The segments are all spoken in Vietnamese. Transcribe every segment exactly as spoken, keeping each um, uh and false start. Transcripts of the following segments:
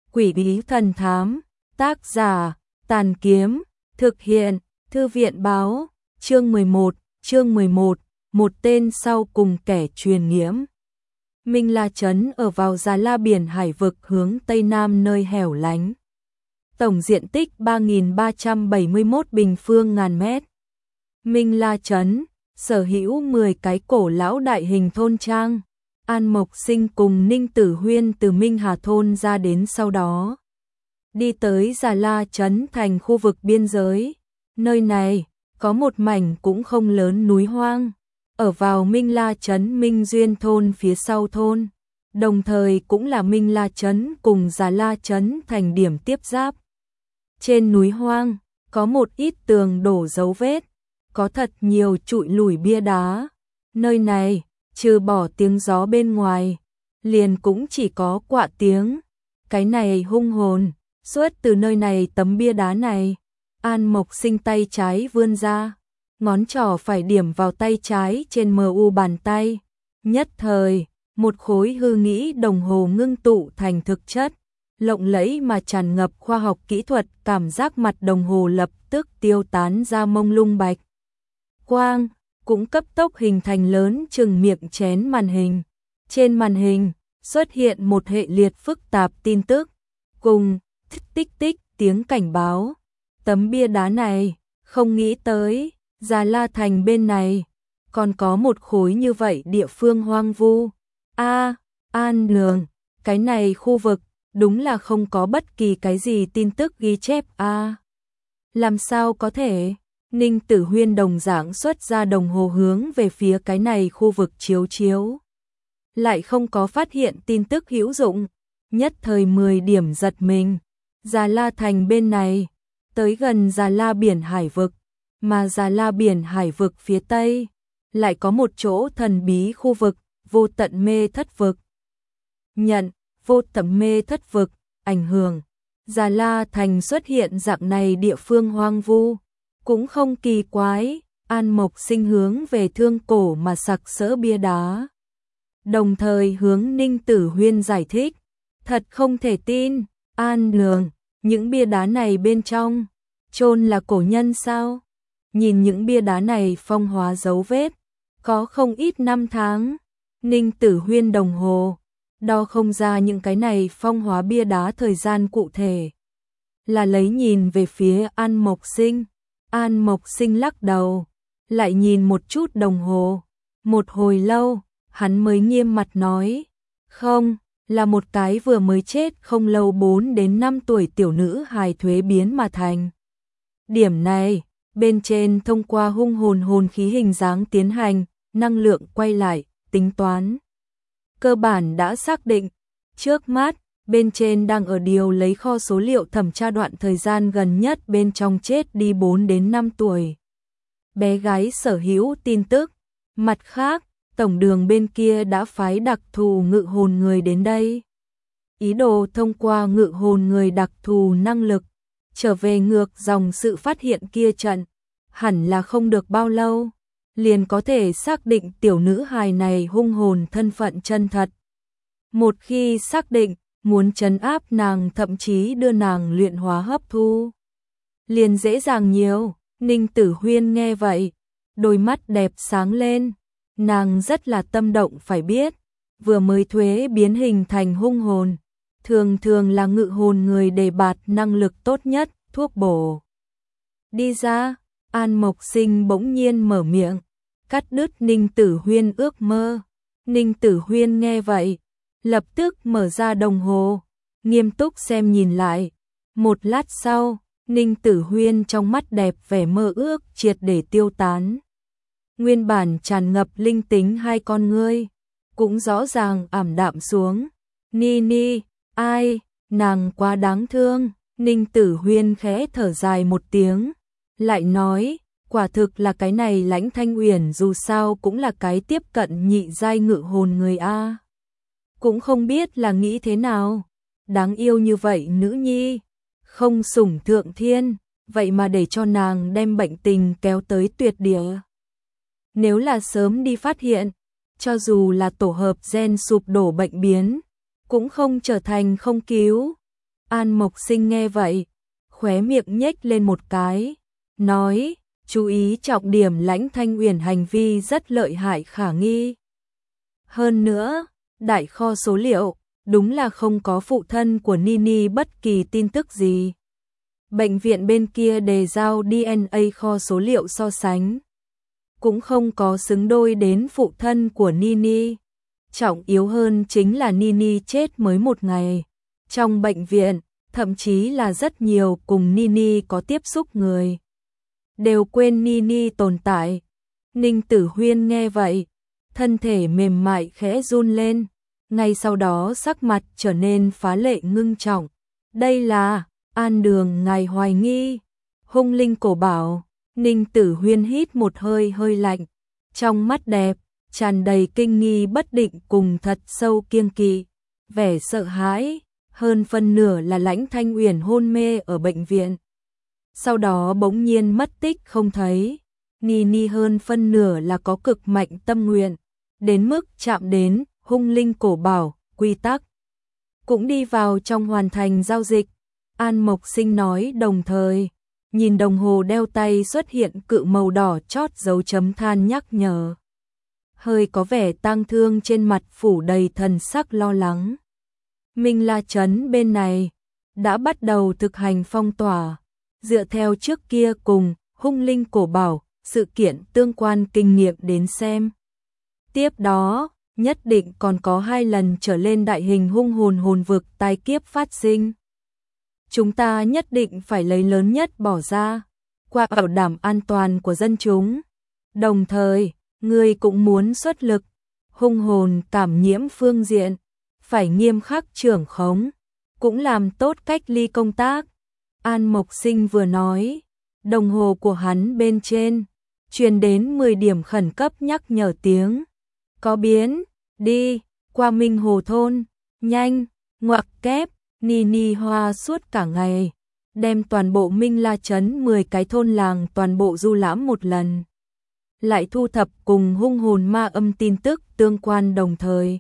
Quỷ bí thần thám, tác giả, Tàn Kiếm, thực hiện, Thư viện báo, chương mười một, chương mười một, một tên sau cùng kẻ truyền nhiễm. Minh La Trấn ở vào Già La biển hải vực hướng Tây Nam nơi hẻo lánh. Tổng diện tích ba nghìn ba trăm bảy mươi mốt bình phương ngàn mét. Minh La Trấn sở hữu mười cái cổ lão đại hình thôn trang. An Mộc Sinh cùng Ninh Tử Huyên từ Minh Hà thôn ra đến sau đó. Đi tới Già La Trấn thành khu vực biên giới. Nơi này có một mảnh cũng không lớn núi hoang. Ở vào Minh La Trấn Minh Duyên thôn phía sau thôn. Đồng thời cũng là Minh La Trấn cùng Già La Trấn thành điểm tiếp giáp. Trên núi hoang có một ít tường đổ dấu vết. Có thật nhiều trụi lủi bia đá. Nơi này trừ bỏ tiếng gió bên ngoài, liền cũng chỉ có quạ tiếng. Cái này hung hồn, xuất từ nơi này tấm bia đá này. An Mộc Sinh tay trái vươn ra, ngón trỏ phải điểm vào tay trái trên mờ u bàn tay. Nhất thời, một khối hư nghĩ đồng hồ ngưng tụ thành thực chất, lộng lẫy mà tràn ngập khoa học kỹ thuật, cảm giác mặt đồng hồ lập tức tiêu tán ra mông lung bạch quang. Cũng cấp tốc hình thành lớn chừng miệng chén màn hình. Trên màn hình xuất hiện một hệ liệt phức tạp tin tức, cùng tích tích tích tiếng cảnh báo. Tấm bia đá này, không nghĩ tới, Già La thành bên này, còn có một khối như vậy địa phương hoang vu. A, An Lường, cái này khu vực, đúng là không có bất kỳ cái gì tin tức ghi chép a. À, làm sao có thể? Ninh Tử Huyên đồng dạng xuất ra đồng hồ hướng về phía cái này khu vực chiếu chiếu. Lại không có phát hiện tin tức hữu dụng, nhất thời mười điểm giật mình. Già La thành bên này, tới gần Già La biển hải vực, mà Già La biển hải vực phía tây, lại có một chỗ thần bí khu vực, vô tận mê thất vực. Nhận, vô tận mê thất vực, ảnh hưởng. Già La thành xuất hiện dạng này địa phương hoang vu. Cũng không kỳ quái, An Mộc Sinh hướng về thương cổ mà sặc sỡ bia đá. Đồng thời hướng Ninh Tử Huyên giải thích, thật không thể tin, An Lường, những bia đá này bên trong, chôn là cổ nhân sao? Nhìn những bia đá này phong hóa dấu vết, có không ít năm tháng. Ninh Tử Huyên đồng hồ, đo không ra những cái này phong hóa bia đá thời gian cụ thể. Là lấy nhìn về phía An Mộc Sinh. An Mộc Sinh lắc đầu, lại nhìn một chút đồng hồ. Một hồi lâu, hắn mới nghiêm mặt nói, không, là một cái vừa mới chết không lâu bốn đến năm tuổi tiểu nữ hài thuế biến mà thành. Điểm này, bên trên thông qua hung hồn hồn khí hình dáng tiến hành, năng lượng quay lại, tính toán. Cơ bản đã xác định, trước mắt, bên trên đang ở điều lấy kho số liệu thẩm tra đoạn thời gian gần nhất bên trong chết đi bốn đến năm tuổi. Bé gái sở hữu tin tức. Mặt khác, tổng đường bên kia đã phái đặc thù ngự hồn người đến đây. Ý đồ thông qua ngự hồn người đặc thù năng lực, trở về ngược dòng sự phát hiện kia trận. Hẳn là không được bao lâu, liền có thể xác định tiểu nữ hài này hung hồn thân phận chân thật. Một khi xác định, muốn trấn áp nàng thậm chí đưa nàng luyện hóa hấp thu, liền dễ dàng nhiều. Ninh Tử Huyên nghe vậy, đôi mắt đẹp sáng lên, nàng rất là tâm động phải biết, vừa mới thuế biến hình thành hung hồn, thường thường là ngự hồn người đề bạt năng lực tốt nhất, thuốc bổ. Đi ra, An Mộc Sinh bỗng nhiên mở miệng, cắt đứt Ninh Tử Huyên ước mơ. Ninh Tử Huyên nghe vậy, lập tức mở ra đồng hồ, nghiêm túc xem nhìn lại. Một lát sau, Ninh Tử Huyên trong mắt đẹp vẻ mơ ước triệt để tiêu tán. Nguyên bản tràn ngập linh tính hai con ngươi, cũng rõ ràng ảm đạm xuống. Ni ni, ai, nàng quá đáng thương. Ninh Tử Huyên khẽ thở dài một tiếng, lại nói, quả thực là cái này Lãnh Thanh Uyển dù sao cũng là cái tiếp cận nhị giai ngự hồn người a. Cũng không biết là nghĩ thế nào, đáng yêu như vậy nữ nhi, không sủng thượng thiên, vậy mà để cho nàng đem bệnh tình kéo tới tuyệt địa. Nếu là sớm đi phát hiện, cho dù là tổ hợp gen sụp đổ bệnh biến, cũng không trở thành không cứu. An Mộc Sinh nghe vậy, khóe miệng nhếch lên một cái, nói, chú ý trọng điểm Lãnh Thanh Uyển hành vi rất lợi hại khả nghi. Hơn nữa, đại kho số liệu, đúng là không có phụ thân của Nini bất kỳ tin tức gì. Bệnh viện bên kia đề giao đê en a kho số liệu so sánh, cũng không có xứng đôi đến phụ thân của Nini. Trọng yếu hơn chính là Nini chết mới một ngày. Trong bệnh viện, thậm chí là rất nhiều cùng Nini có tiếp xúc người, đều quên Nini tồn tại. Ninh Tử Huyên nghe vậy, thân thể mềm mại khẽ run lên, ngay sau đó sắc mặt trở nên phá lệ ngưng trọng. Đây là An Đường ngài hoài nghi hung linh cổ bảo. Ninh Tử Huyên hít một hơi hơi lạnh, trong mắt đẹp tràn đầy kinh nghi bất định cùng thật sâu kiêng kỵ, vẻ sợ hãi, hơn phân nửa là Lãnh Thanh Uyển hôn mê ở bệnh viện, sau đó bỗng nhiên mất tích không thấy. Nini hơn phân nửa là có cực mạnh tâm nguyện, đến mức chạm đến hung linh cổ bảo, quy tắc cũng đi vào trong hoàn thành giao dịch. An Mộc Sinh nói, đồng thời nhìn đồng hồ đeo tay xuất hiện cự màu đỏ chót dấu chấm than nhắc nhở, hơi có vẻ tang thương trên mặt phủ đầy thần sắc lo lắng. Minh La Trấn bên này đã bắt đầu thực hành phong tỏa, dựa theo trước kia cùng hung linh cổ bảo sự kiện tương quan kinh nghiệm đến xem, tiếp đó nhất định còn có hai lần trở lên đại hình hung hồn hồn vực tai kiếp phát sinh. Chúng ta nhất định phải lấy lớn nhất bỏ ra, qua bảo đảm an toàn của dân chúng. Đồng thời, người cũng muốn xuất lực, hung hồn cảm nhiễm phương diện, phải nghiêm khắc trưởng khống, cũng làm tốt cách ly công tác. An Mộc Sinh vừa nói, đồng hồ của hắn bên trên truyền đến mười điểm khẩn cấp nhắc nhở tiếng. Có biến, đi, qua Minh Hồ thôn, nhanh, ngoặc kép. Nini Hoa suốt cả ngày, đem toàn bộ Minh La Trấn mười cái thôn làng toàn bộ du lãm một lần, lại thu thập cùng hung hồn ma âm tin tức tương quan đồng thời.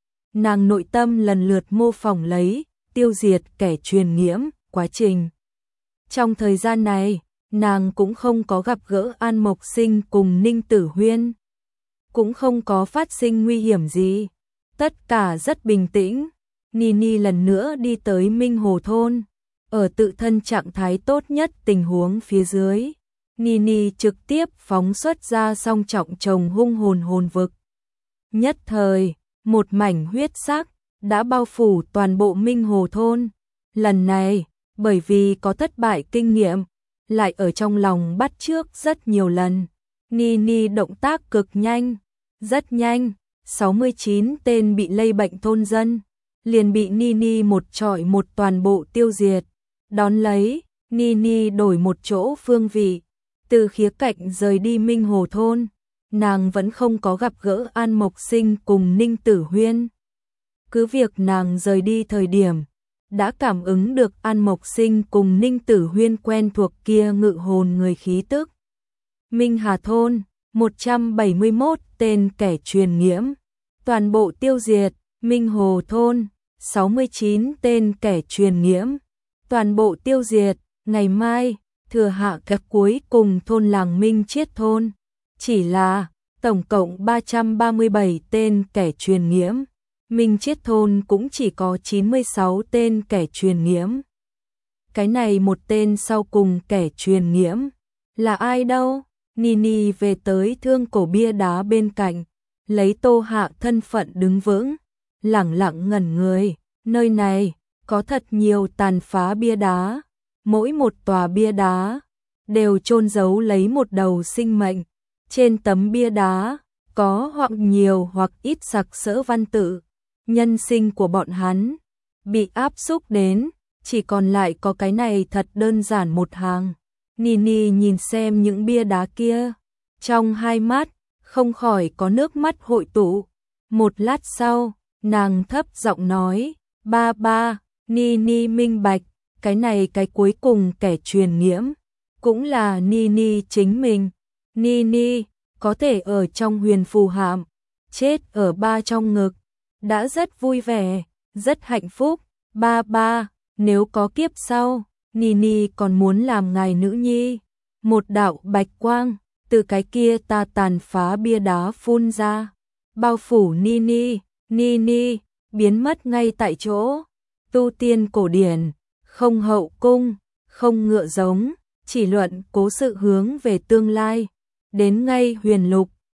Nàng nội tâm lần lượt mô phỏng lấy, tiêu diệt kẻ truyền nhiễm, quá trình. Trong thời gian này, nàng cũng không có gặp gỡ An Mộc Sinh cùng Ninh Tử Huyên, cũng không có phát sinh nguy hiểm gì, tất cả rất bình tĩnh. Nini lần nữa đi tới Minh Hồ thôn, ở tự thân trạng thái tốt nhất tình huống phía dưới, Nini trực tiếp phóng xuất ra song trọng chồng hung hồn hồn vực. Nhất thời, một mảnh huyết sắc đã bao phủ toàn bộ Minh Hồ thôn. Lần này, bởi vì có thất bại kinh nghiệm, lại ở trong lòng bắt chước rất nhiều lần. Nini động tác cực nhanh, rất nhanh, sáu mươi chín tên bị lây bệnh thôn dân liền bị Nini một trọi một toàn bộ tiêu diệt. Đón lấy, Nini đổi một chỗ phương vị, từ khía cạnh rời đi Minh Hồ thôn. Nàng vẫn không có gặp gỡ An Mộc Sinh cùng Ninh Tử Huyên. Cứ việc nàng rời đi thời điểm, đã cảm ứng được An Mộc Sinh cùng Ninh Tử Huyên quen thuộc kia ngự hồn người khí tức. Minh Hà thôn, một trăm bảy mươi mốt tên kẻ truyền nhiễm, toàn bộ tiêu diệt. Minh Hồ thôn, sáu mươi chín tên kẻ truyền nhiễm, toàn bộ tiêu diệt. Ngày mai, thừa hạ các cuối cùng thôn làng Minh Chiết thôn, chỉ là tổng cộng ba trăm ba mươi bảy tên kẻ truyền nhiễm, Minh Chiết thôn cũng chỉ có chín mươi sáu tên kẻ truyền nhiễm. Cái này một tên sau cùng kẻ truyền nhiễm là ai đâu? Nini về tới thương cổ bia đá bên cạnh, lấy Tô Hạ thân phận đứng vững, lẳng lặng ngẩn người. Nơi này có thật nhiều tàn phá bia đá, mỗi một tòa bia đá đều chôn giấu lấy một đầu sinh mệnh. Trên tấm bia đá có hoặc nhiều hoặc ít sặc sỡ văn tự, nhân sinh của bọn hắn bị áp xúc đến chỉ còn lại có cái này thật đơn giản một hàng. Nini nhìn xem những bia đá kia, trong hai mắt không khỏi có nước mắt hội tụ. Một lát sau, nàng thấp giọng nói, ba ba. Nini minh bạch, cái này cái cuối cùng kẻ truyền nhiễm cũng là Nini chính mình. Nini có thể ở trong huyền phù hạm, chết ở ba trong ngực, đã rất vui vẻ, rất hạnh phúc. Ba ba, nếu có kiếp sau, Nini còn muốn làm ngài nữ nhi. Một đạo bạch quang từ cái kia ta tàn phá bia đá phun ra, bao phủ Nini, Nini biến mất ngay tại chỗ. Tu tiên cổ điển, không hậu cung, không ngựa giống, chỉ luận cố sự hướng về tương lai. Đến ngay huyền lục,